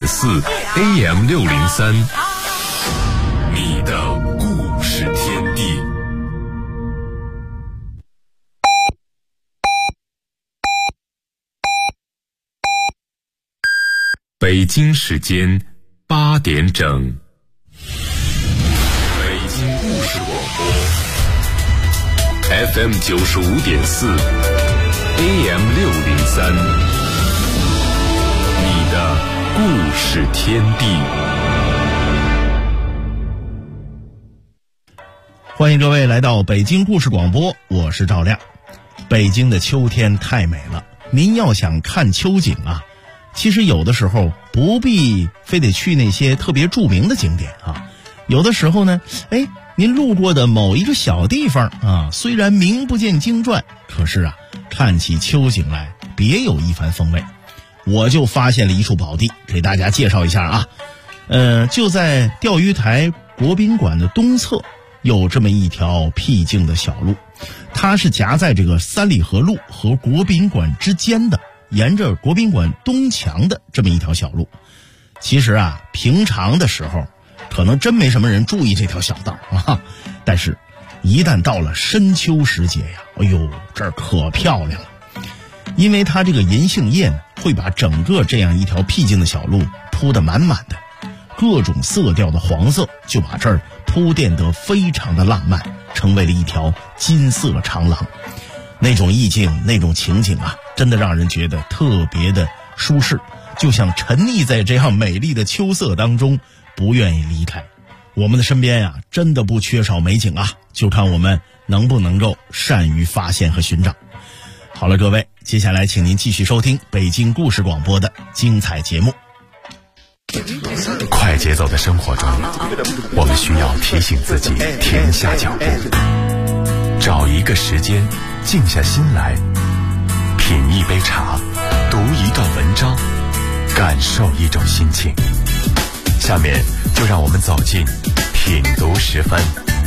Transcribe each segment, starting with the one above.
95.4 AM 603，你的故事天地。北京时间8点整，北京故事广播 FM 95.4 AM 603，你的故事天地。 欢迎各位来到北京故事广播，我是赵亮。北京的秋天太美了，您要想看秋景啊，其实有的时候不必非得去那些特别著名的景点啊，有的时候呢，您路过的某一个小地方啊，虽然名不见经传，可是啊，看起秋景来别有一番风味。我就发现了一处宝地，给大家介绍一下啊。就在钓鱼台国宾馆的东侧，有这么一条僻静的小路，它是夹在这个三里河路和国宾馆之间的，沿着国宾馆东墙的这么一条小路。其实啊，平常的时候可能真没什么人注意这条小道啊，但是一旦到了深秋时节呀，哎呦，这儿可漂亮了。因为它这个银杏叶呢，会把整个这样一条僻静的小路铺得满满的，各种色调的黄色就把这儿铺垫得非常的浪漫，成为了一条金色长廊。那种意境，那种情景啊，真的让人觉得特别的舒适，就像沉溺在这样美丽的秋色当中，不愿意离开。我们的身边呀，真的不缺少美景啊，就看我们能不能够善于发现和寻找。好了，各位，接下来请您继续收听北京故事广播的精彩节目。 快节奏的生活中，我们需要提醒自己停下脚步，找一个时间静下心来，品一杯茶，读一段文章，感受一种心情。下面就让我们走进品读时分。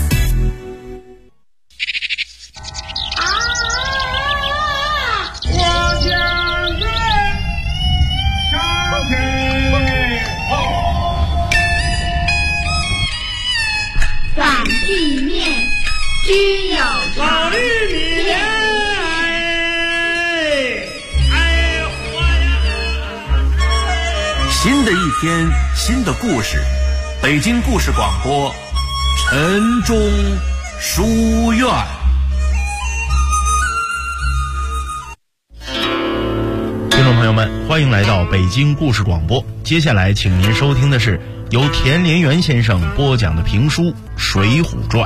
反地面均有老玉米莲， 新的一天，新的故事，北京故事广播，晨钟书院。 听众朋友们，欢迎来到北京故事广播。接下来请您收听的是由田连元先生播讲的评书《水浒传》。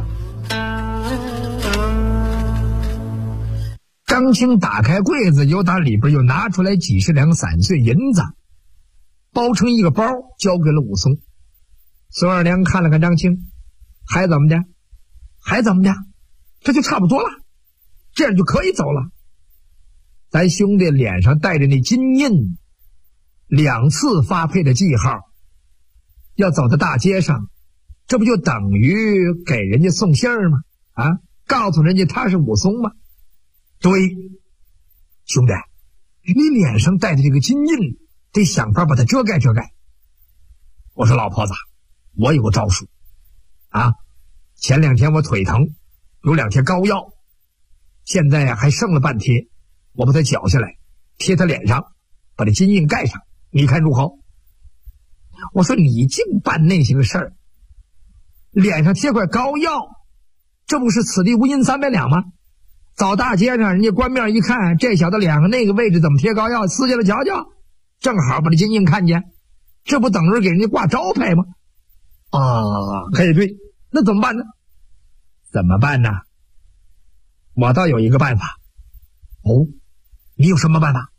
张青打开柜子，由打里边又拿出来几十两散碎银子，包成一个包，交给了武松。孙二娘看了看张青，还怎么的？还怎么的？这就差不多了，这样就可以走了。咱兄弟脸上带着那金印，2次发配的记号，要走到大街上，这不就等于给人家送信儿吗？啊，告诉人家他是武松吗？对，兄弟，你脸上带的这个金印，得想法把它遮盖遮盖。我说老婆子，我有个招数啊，前2天我腿疼，有2贴膏药，现在还剩了半贴，我把它绞下来，贴他脸上，把这金印盖上，你看如何？我说你净办那些个事儿，脸上贴块膏药，这不是此地无银300两吗？走大街上，人家官面一看，这小子脸上那个位置怎么贴膏药，撕下来瞧瞧，正好把这金印看见，这不等于给人家挂招牌吗？啊，嘿，对，那怎么办呢？怎么办呢？我倒有一个办法。哦，你有什么办法？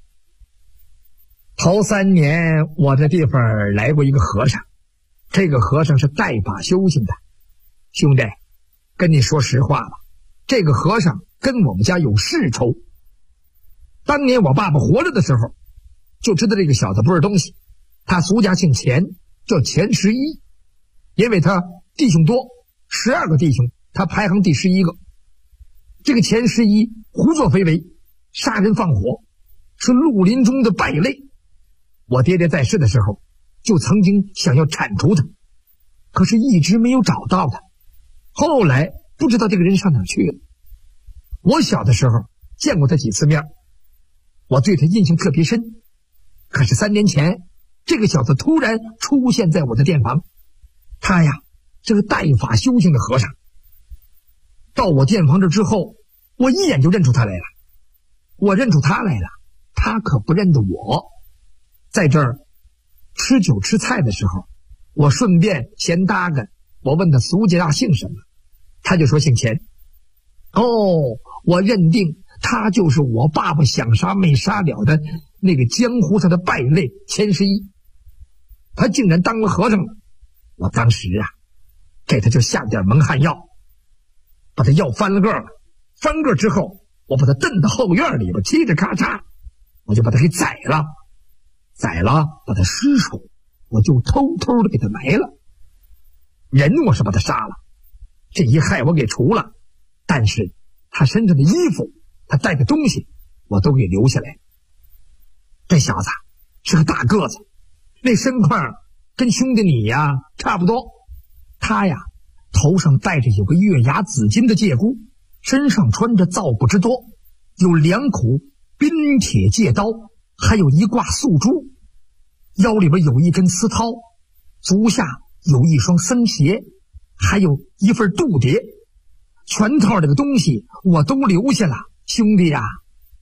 头3年我这地方来过一个和尚，这个和尚是带把修行的。兄弟，跟你说实话吧，这个和尚跟我们家有世仇。当年我爸爸活着的时候，就知道这个小子不是东西。他俗家姓钱，叫钱11，因为他弟兄多，12个弟兄，他排行第11个。这个钱11胡作非为，杀人放火，是绿林中的败类。我爹爹在世的时候， 就曾经想要铲除他，可是一直没有找到他。后来不知道这个人上哪儿去了。我小的时候见过他几次面，我对他印象特别深。可是3年前，这个小子突然出现在我的店房。他呀是个带法修行的和尚。到我店房这之后，我一眼就认出他来了。我认出他来了，他可不认得我。在这儿吃酒吃菜的时候，我顺便闲搭个，我问他俗家姓什么，他就说姓钱。我认定他就是我爸爸想杀没杀了的那个江湖上的败类钱十一。他竟然当了和尚了。我当时啊给他就下点蒙汗药，把他药翻了个了。翻个之后，我把他蹬到后院里边，嘁哧咔嚓，我就把他给宰了。把他尸首我就偷偷的给他埋了。人我是把他杀了，这一害我给除了，但是他身上的衣服，他带的东西我都给留下来。这小子是个大个子，那身块跟兄弟你呀差不多。他呀头上戴着有个月牙紫金的戒箍，身上穿着皂布之多，有2口冰铁戒刀，还有一挂素珠，腰里边有一根丝绦，足下有一双僧鞋，还有一份度牒。全套这个东西我都留下了，兄弟呀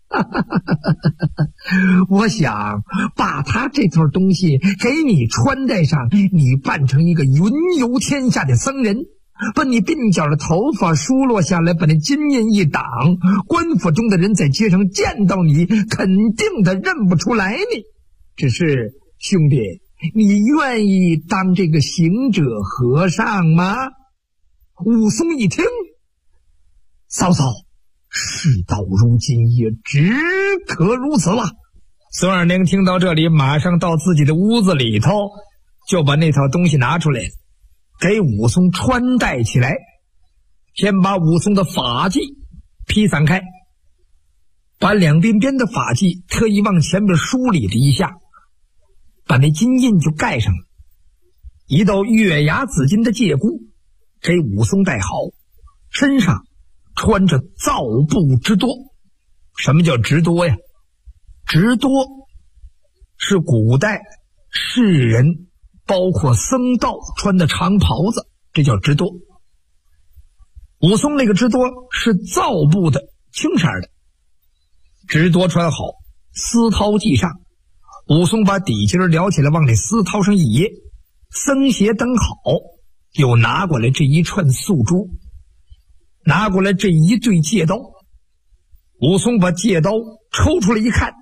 我想把他这套东西给你穿戴上，你扮成一个云游天下的僧人，把你鬓角的头发梳落下来，把那金印一挡，官府中的人在街上见到你肯定的认不出来你。只是兄弟，你愿意当这个行者和尚吗？武松一听，嫂嫂，事到如今也只可如此了。孙二娘听到这里，马上到自己的屋子里头，就把那套东西拿出来，给武松穿戴起来。先把武松的发髻披散开，把两边边的发髻特意往前边梳理了一下，把那金印就盖上了。一道月牙紫金的戒箍给武松戴好，身上穿着皂布之多。什么叫直多呀？直多是古代士人包括僧道穿的长袍子，这叫直多。武松那个直多是皂布的，青色的。直多穿好，丝绦系上，武松把底襟撩起来往那丝绦上一掖，僧鞋蹬好，又拿过来这一串素珠，拿过来这一对戒刀。武松把戒刀抽出来一看，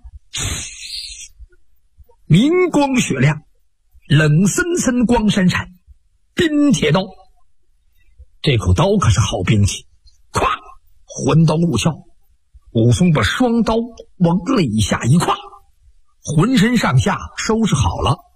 明光雪亮，冷森森光闪闪，冰铁刀。这口刀可是好兵器，咵，魂刀入鞘。武松把双刀往肋下一挎，浑身上下收拾好了。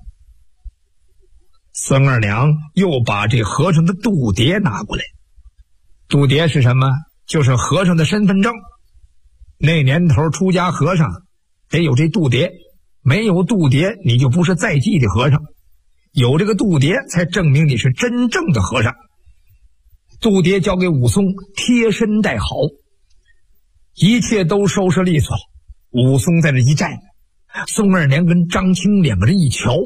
孙二娘又把这和尚的度牒拿过来。度牒是什么？就是和尚的身份证。那年头出家和尚得有这度牒，没有度牒你就不是在记的和尚，有这个度牒才证明你是真正的和尚。度牒交给武松，贴身戴好，一切都收拾利索了。武松在这一站，宋二娘跟张青两个人一瞧，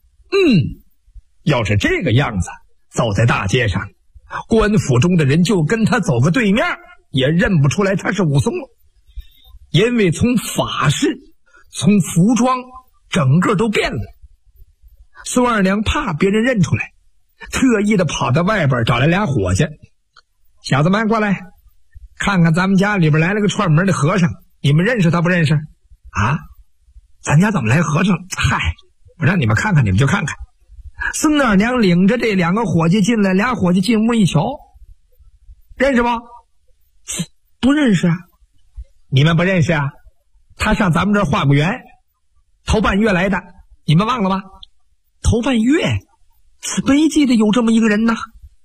要是这个样子，走在大街上，官府中的人就跟他走个对面，也认不出来他是武松了。因为从法式，从服装，整个都变了。孙二娘怕别人认出来，特意的跑到外边找来俩伙计，小子们过来，看看咱们家里边来了个串门的和尚，你们认识他不认识啊？咱家怎么来和尚？嗨，我让你们看看，你们就看看。孙二娘领着这两个伙计进来，俩伙计进屋一瞧，认识吗？不认识啊。你们不认识啊？他上咱们这儿化过缘，头半月来的，你们忘了吗？头半月没记得有这么一个人呢。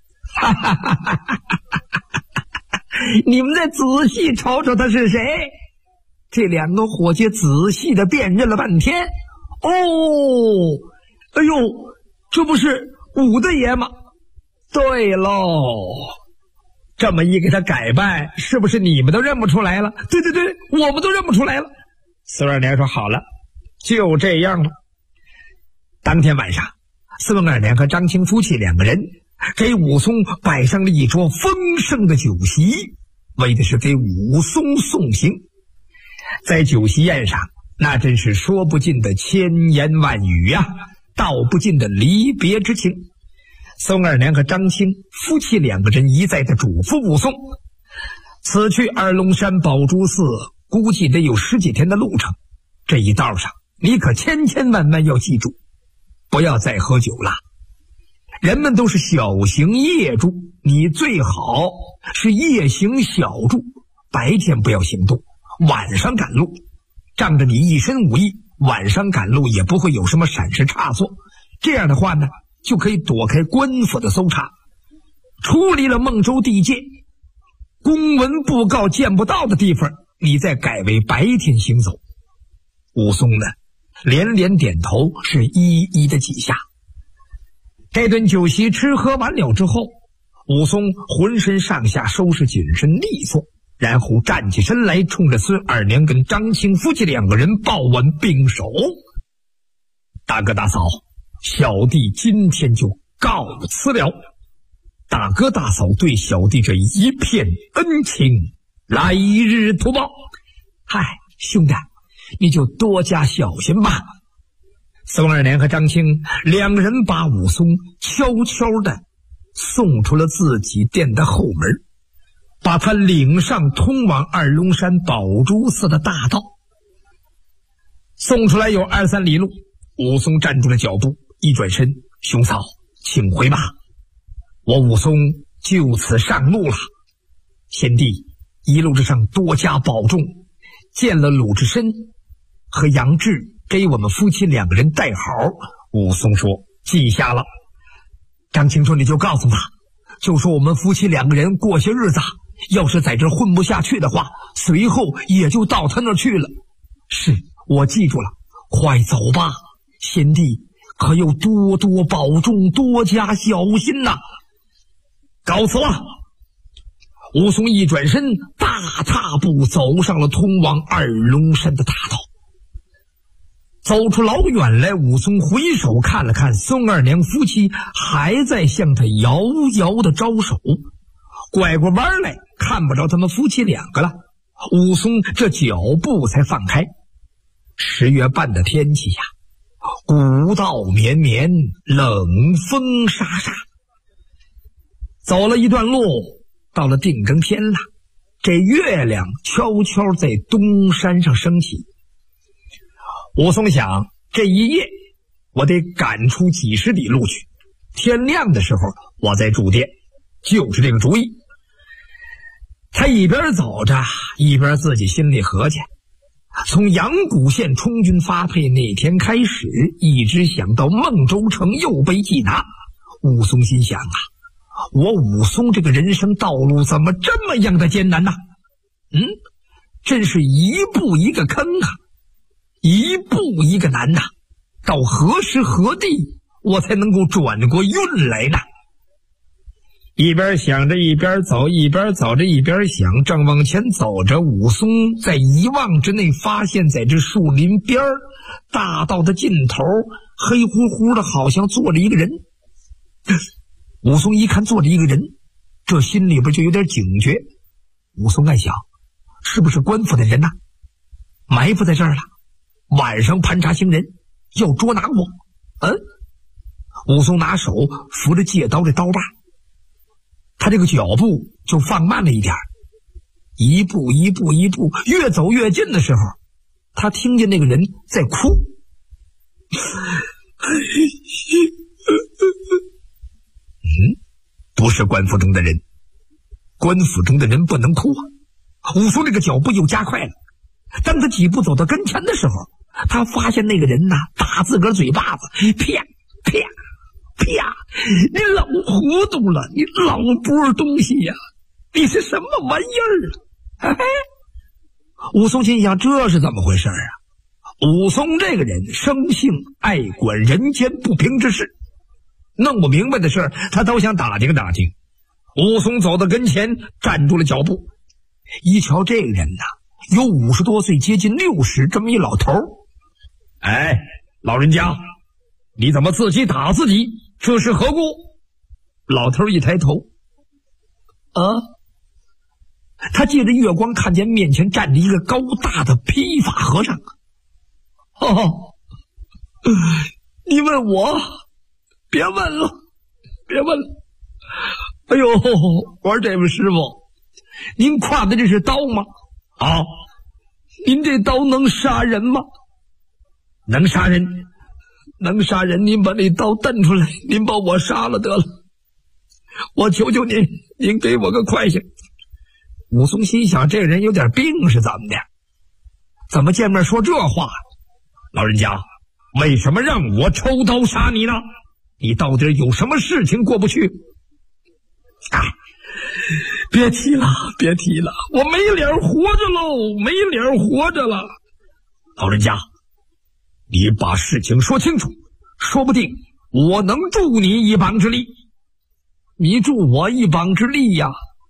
你们再仔细瞅瞅他是谁。这两个伙计仔细的辨认了半天， 哎呦，这不是武大爷吗？对喽，这么一给他改扮，是不是你们都认不出来了？对对对，我们都认不出来了。孙二娘说好了，就这样了。当天晚上，孙二娘和张青夫妻两个人给武松摆上了一桌丰盛的酒席，为的是给武松送行。在酒席宴上，那真是说不尽的千言万语啊，道不尽的离别之情。孙二娘和张青夫妻两个人一再的嘱咐武松，此去二龙山宝珠寺估计得有10几天的路程，这一道上你可千千万万要记住，不要再喝酒了。人们都是小行夜住，你最好是夜行小住，白天不要行动，晚上赶路，仗着你一身武艺，晚上赶路也不会有什么闪失差错。这样的话呢，就可以躲开官府的搜查，出离了孟州地界，公文布告见不到的地方，你再改为白天行走。武松呢，连连点头，是一一的记下。这顿酒席吃喝完了之后，武松浑身上下收拾谨慎利索，然后站起身来，冲着孙二娘跟张青夫妻两个人抱完并手。大哥大嫂，小弟今天就告辞了。大哥大嫂对小弟这一片恩情，来日图报。嗨，兄弟，你就多加小心吧。孙二娘和张青两个人把武松悄悄地送出了自己店的后门，把他领上通往二龙山宝珠寺的大道。送出来有2、3里路，武松站住了脚步，一转身，兄嫂请回吧，我武松就此上路了。贤弟一路之上多加保重，见了鲁智深和杨志，给我们夫妻两个人带好。武松说记下了。张青说你就告诉他，就说我们夫妻两个人过些日子，要是在这混不下去的话，随后也就到他那儿去了。是，我记住了，快走吧，贤弟可要多多保重，多加小心呐。告辞了。武松一转身，大踏步走上了通往二龙山的大道。走出老远来，武松回首看了看孙二娘夫妻，还在向他遥遥的招手。拐过弯来，看不着他们夫妻两个了，武松这脚步才放开。10月半的天气呀，古道绵绵，冷风沙沙。走了一段路，到了定更天了，这月亮悄悄在东山上升起。武松想，这一夜我得赶出几10里路去，天亮的时候我再住店，就是这个主意。他一边走着，一边自己心里合计，从阳谷县充军发配那天开始，一直想到孟州城又被缉拿。武松心想啊，我武松这个人生道路怎么这么样的艰难呢？真是一步一个坑啊，一步一个难呐，到何时何地我才能够转过运来呢？一边想着一边走，一边走着一边想，正往前走着，武松在一望之内发现，在这树林边大道的尽头，黑乎乎的好像坐着一个人。武松一看坐着一个人，这心里边就有点警觉。武松暗想，是不是官府的人呐？埋伏在这儿了，晚上盘查行人，要捉拿我。武松拿手扶着借刀的刀把，他这个脚步就放慢了一点，一步一步一步，越走越近的时候，他听见那个人在哭。不是官府中的人，官府中的人不能哭啊。武松这个脚步又加快了，当他几步走到跟前的时候，他发现那个人呐，打自个儿嘴巴子，啪啪啪，你老糊涂了，你老不是东西呀，你是什么玩意儿啊？武松心想，这是怎么回事啊？ 武松这个人生性爱管人间不平之事，弄不明白的事他都想打听打听。武松走到跟前，站住了脚步，一瞧这个人有50多岁，接近60，这么一老头。哎，老人家，你怎么自己打自己？这是何故？老头一抬头，他借着月光看见面前站着一个高大的披发和尚。你问我？别问了，别问了。哎呦，我说这位师傅，您挎的这是刀吗？您这刀能杀人吗？能杀人，能杀人。您把那刀蹬出来，您把我杀了得了。我求求您，您给我个快性。武松心想，这人有点病是怎么的？怎么见面说这话？老人家，为什么让我抽刀杀你呢？你到底有什么事情过不去？别提了，别提了，我没脸活着喽，没脸活着了。老人家，你把事情说清楚，说不定我能助你一膀之力。你助我一膀之力呀？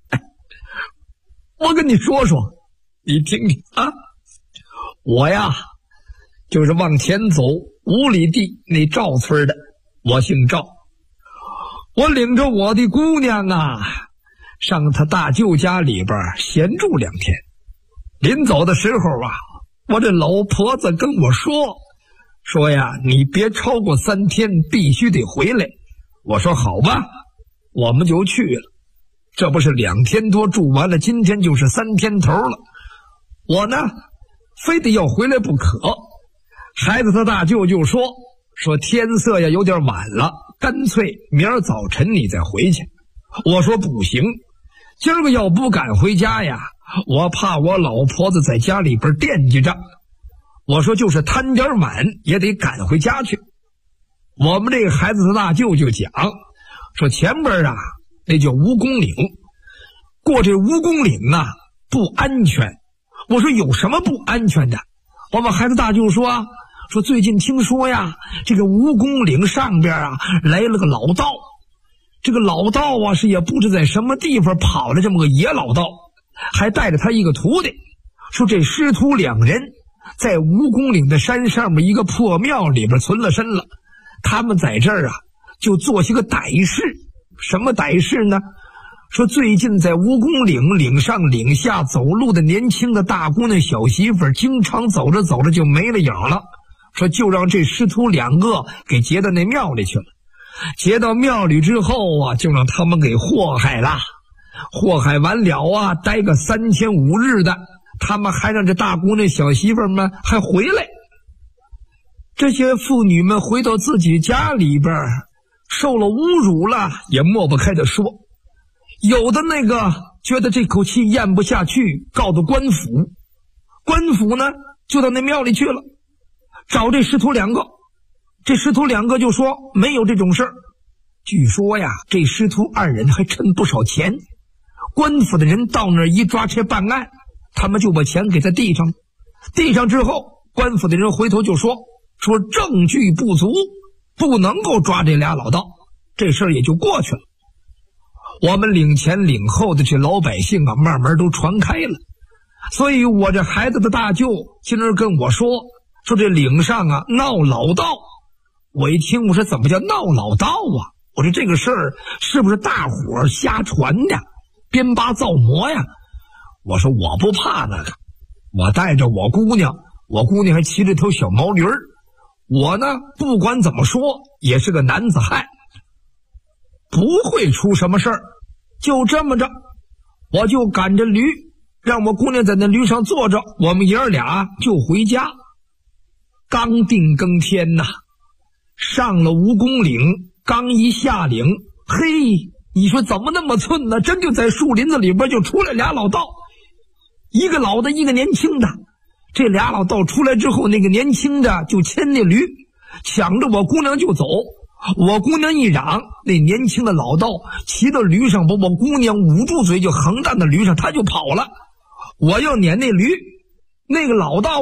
我跟你说说，你听听啊。我呀，就是往前走5里地那赵村的，我姓赵。我领着我的姑娘上他大舅家里边闲住2天。临走的时候我这老婆子跟我说呀，你别超过3天，必须得回来。我说好吧，我们就去了。这不是2天多住完了，今天就是3天头了。我呢，非得要回来不可。孩子他大舅就说天色呀有点晚了，干脆明儿早晨你再回去。我说不行，今儿个要不赶回家呀，我怕我老婆子在家里边惦记着。我说就是摊点晚也得赶回家去。我们这个孩子的大舅就讲说，前边那叫蜈蚣岭，过这蜈蚣岭不安全。我说有什么不安全的？我们孩子大舅说最近听说呀，这个蜈蚣岭上边来了个老道。这个老道是也不知在什么地方跑了这么个野老道，还带着他一个徒弟。说这师徒2人在蜈蚣岭的山上面一个破庙里边存了身了。他们在这儿就做些个歹事。什么歹事呢？说最近在蜈蚣岭岭上岭下走路的年轻的大姑娘小媳妇经常走着走着就没了影了。说就让这师徒2个给劫到那庙里去了。劫到庙里之后就让他们给祸害了。祸害完了待个3天5日的，他们还让这大姑娘小媳妇们还回来。这些妇女们回到自己家里边受了侮辱了，也抹不开的说。有的那个觉得这口气咽不下去，告到官府。官府呢就到那庙里去了，找这师徒2个。这师徒2个就说没有这种事儿。据说呀，这师徒2人还趁不少钱。官府的人到那儿一抓车办案，他们就把钱给他递上。递上之后，官府的人回头就说证据不足，不能够抓这俩老道。这事儿也就过去了。我们领前领后的这老百姓慢慢都传开了。所以我这孩子的大舅今儿跟我说这岭上闹老道。我一听，我说怎么叫闹老道我说这个事儿是不是大伙儿瞎传的，编八造魔呀？我说我不怕那个，我带着我姑娘还骑着头小毛驴儿。我呢不管怎么说也是个男子汉，不会出什么事儿。就这么着，我就赶着驴，让我姑娘在那驴上坐着，我们爷儿俩就回家。刚定更天上了蜈蚣岭，刚一下岭，嘿，你说怎么那么寸呢？真就在树林子里边就出来俩老道，一个老的，一个年轻的。这俩老道出来之后，那个年轻的就牵那驴，抢着我姑娘就走。我姑娘一嚷，那年轻的老道骑到驴上，把我姑娘捂住嘴就横站在驴上，他就跑了。我要撵那驴，那个老道呢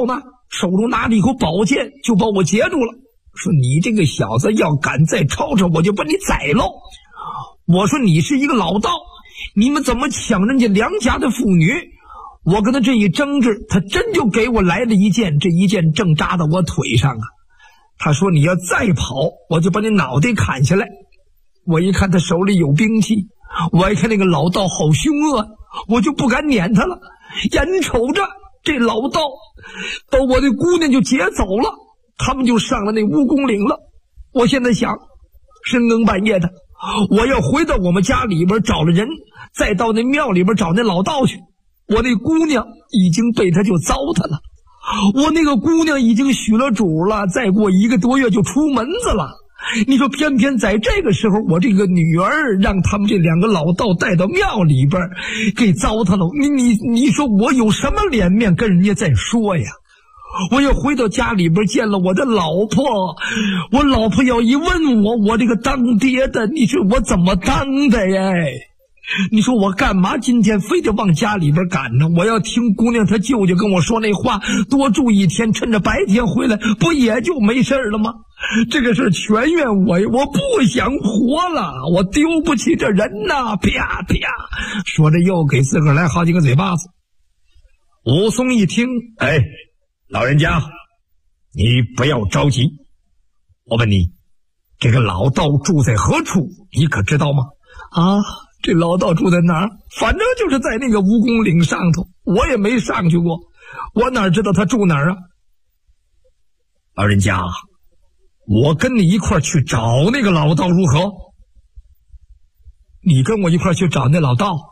手中拿着一口宝剑就把我截住了，说你这个小子要敢再吵吵，我就把你宰喽。我说你是一个老道，你们怎么抢人家良家的妇女？我跟他这一争执，他真就给我来了一剑，这一剑正扎到我腿上啊。他说你要再跑，我就把你脑袋砍下来。我一看他手里有兵器，我一看那个老道好凶恶，我就不敢撵他了。眼瞅着这老道把我的姑娘就劫走了，他们就上了那蜈蚣岭了。我现在想，深更半夜的，我要回到我们家里边找了人，再到那庙里边找那老道去。我那姑娘已经被他就糟蹋了，我那个姑娘已经许了主了，再过1个多月就出门子了。你说偏偏在这个时候，我这个女儿让他们这2个老道带到庙里边给糟蹋了。你说我有什么脸面跟人家再说呀？我要回到家里边见了我的老婆，我老婆要一问我这个当爹的，你说我怎么当的呀？你说我干嘛今天非得往家里边赶呢？我要听姑娘她舅舅跟我说那话，多住1天，趁着白天回来，不也就没事了吗？这个事全怨我不想活了，我丢不起这人呐！啪啪，说着又给自个儿来好几个嘴巴子。武松一听，老人家，你不要着急，我问你，这个老道住在何处？你可知道吗？啊，这老道住在哪儿？反正就是在那个蜈蚣岭上头，我也没上去过，我哪知道他住哪儿啊？老人家，我跟你一块去找那个老道如何？你跟我一块去找那老道，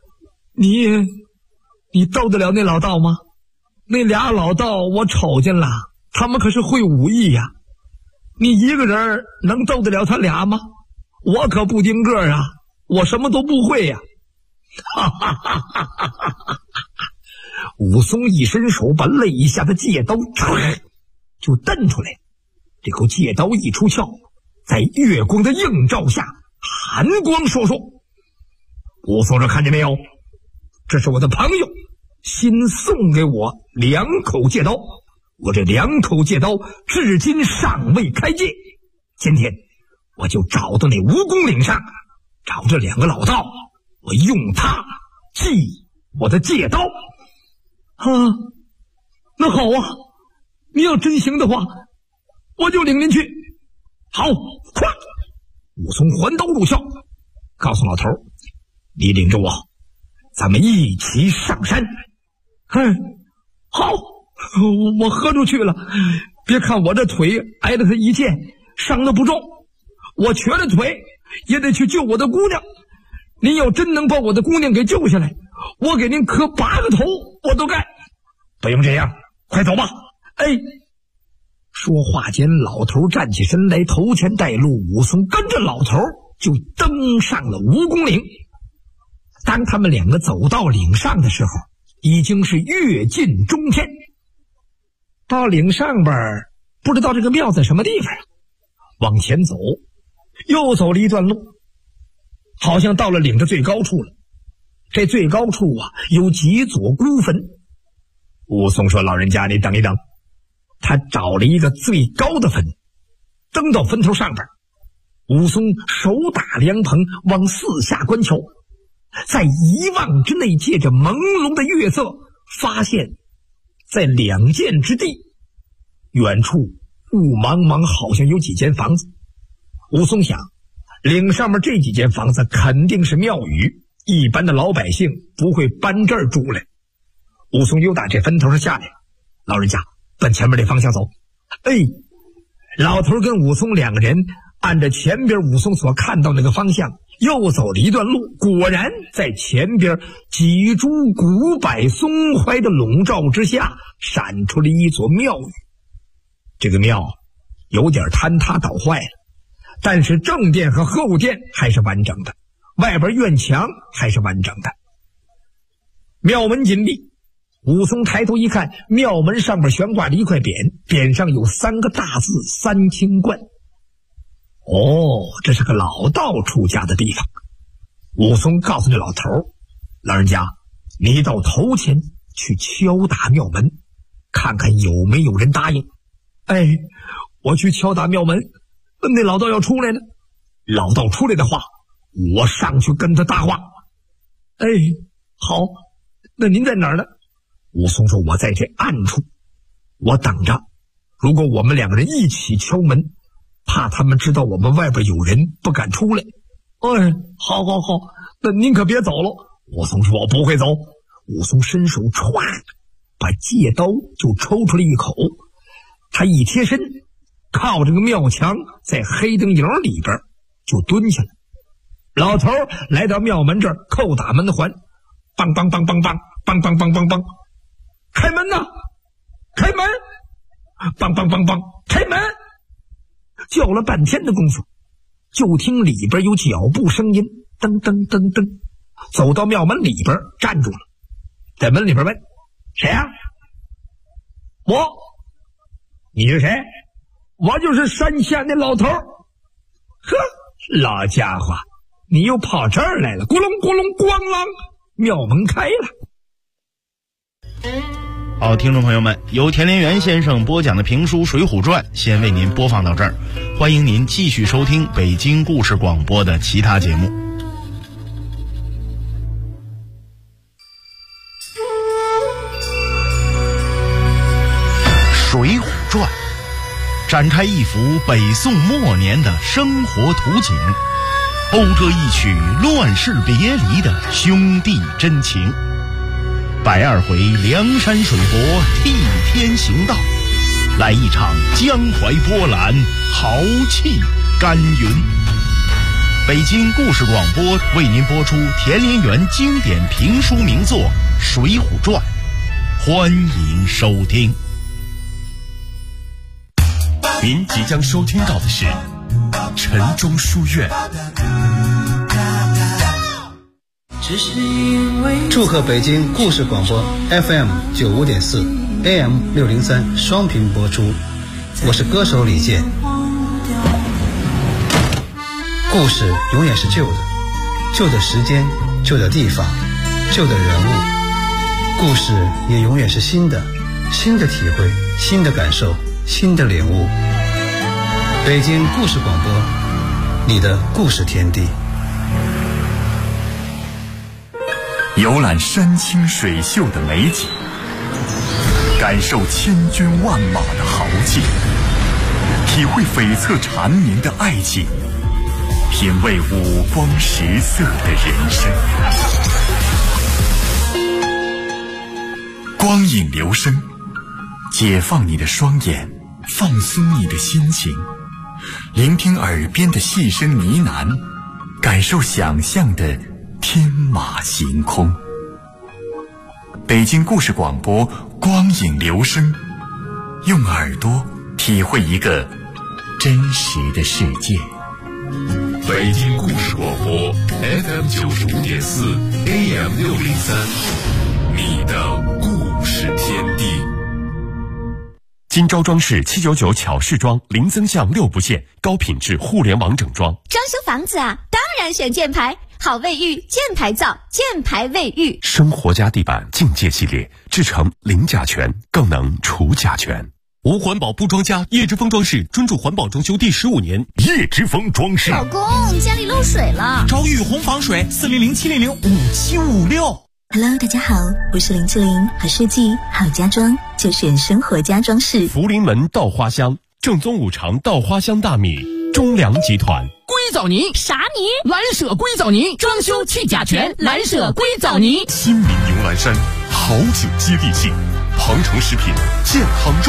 你斗得了那老道吗？那俩老道我瞅见了，他们可是会武艺呀。你一个人能斗得了他俩吗？我可不丁个啊，我什么都不会呀。哈哈哈哈哈哈！武松一伸手，把肋下的戒刀就蹬出来。这口戒刀一出鞘，在月光的映照下，寒光烁烁。武松说：“看见没有？这是我的朋友新送给我2口戒刀，我这2口戒刀至今尚未开戒。今天我就找到那蜈蚣岭上，找这2个老道，我用它祭我的戒刀。啊，那好啊，你要真行的话，我就领您去。好，快！”武松还刀入鞘，告诉老头：“你领着我，咱们一起上山。”好，我喝出去了。别看我这腿挨了他一剑，伤得不重，我瘸着腿也得去救我的姑娘。您要真能把我的姑娘给救下来，我给您磕8个头我都干。不用这样，快走吧。说话间，老头站起身来，头前带路，武松跟着老头就登上了蜈蚣岭。当他们2个走到岭上的时候，已经是月近中天。到岭上边不知道这个庙在什么地方，往前走，又走了一段路，好像到了岭的最高处了。这最高处啊，有几座孤坟。武松说：“老人家，你等一等。”他找了一个最高的坟，登到坟头上边，武松手打凉棚，往四下观瞧，在一望之内，借着朦胧的月色，发现在2涧之地，远处雾茫茫，好像有几间房子。武松想，岭上面这几间房子肯定是庙宇，一般的老百姓不会搬这儿住来。武松又打这坟头上下来，老人家奔前面这方向走。老头跟武松2个人按着前边武松所看到那个方向又走了一段路，果然在前边几株古柏松槐的笼罩之下，闪出了一座庙宇。这个庙有点坍塌倒坏了，但是正殿和后殿还是完整的，外边院墙还是完整的。庙门紧闭，武松抬头一看，庙门上面悬挂着一块匾，匾上有3个大字：三清观。这是个老道出家的地方。武松告诉这老头：“老人家，你到头前去敲打庙门， 看看有没有人答应。哎，我去敲打庙门，那老道要出来呢。老道出来的话，我上去跟他搭话。哎，好，那您在哪儿呢？武松说，我在这暗处，我等着。如果我们两个人一起敲门，怕他们知道我们外边有人，不敢出来。哎，好，那您可别走了。武松说，我不会走。武松伸手歘，把戒刀就抽出来一口，他一贴身，靠着个庙墙，在黑灯影里边就蹲下了。老头来到庙门这儿，叩打门环，梆梆梆梆梆梆梆梆梆梆，开门呐，开门！梆梆梆梆，开门！叫了半天的功夫，就听里边有脚步声音，噔噔噔噔，走到庙门里边站住了，在门里边问：谁啊？我。你是谁？我就是山下那老头。呵，老家伙，你又跑这儿来了！咕隆咕隆咣啷，庙门开了。 好，听众朋友们，由田连元先生播讲的评书《水浒传》先为您播放到这儿，欢迎您继续收听北京故事广播的其他节目。《水浒传》展开一幅北宋末年的生活图景，讴歌一曲乱世别离的兄弟真情。120回梁山水泊替天行道，来一场江淮波澜，豪气干云。北京故事广播为您播出田连元经典评书名作《水浒传》，欢迎收听。 您即将收听到的是城中书院。 祝贺北京故事广播 FM95.4 AM603 双频播出，我是歌手李健。故事永远是旧的，旧的时间，旧的地方，旧的人物。故事也永远是新的，新的体会，新的感受，新的领悟。北京故事广播，你的故事天地。 游览山清水秀的美景，感受千军万马的豪气，体会悱恻缠绵的爱情，品味五光十色的人生。光影流声，解放你的双眼，放松你的心情，聆听耳边的细声呢喃，感受想象的天马行空。北京故事广播，光影流声，用耳朵体会一个真实的世界。 北京故事广播 FM95.4 AM603，你的故事天地。 金招装饰799巧饰装，零增项6不限，高品质互联网整装。 装修房子啊，当然选箭牌，好卫浴，箭牌造，箭牌卫浴。 生活家地板境界系列，制成零甲醛，更能除甲醛。 无环保不装家，叶之峰装饰专注环保装修第15年。 叶之峰装饰。 老公，家里漏水了。 找雨虹防水，400-700-5756。 Hello， 大家好，我是林志玲，好设计好家装就选生活家装饰。 福临门稻花香，正宗五常稻花香大米，中粮集团。 硅藻泥啥泥？ 蓝舍硅藻泥，装修去甲醛，蓝舍硅藻泥。 新民牛栏山，好酒接地气，鹏城食品健康肉。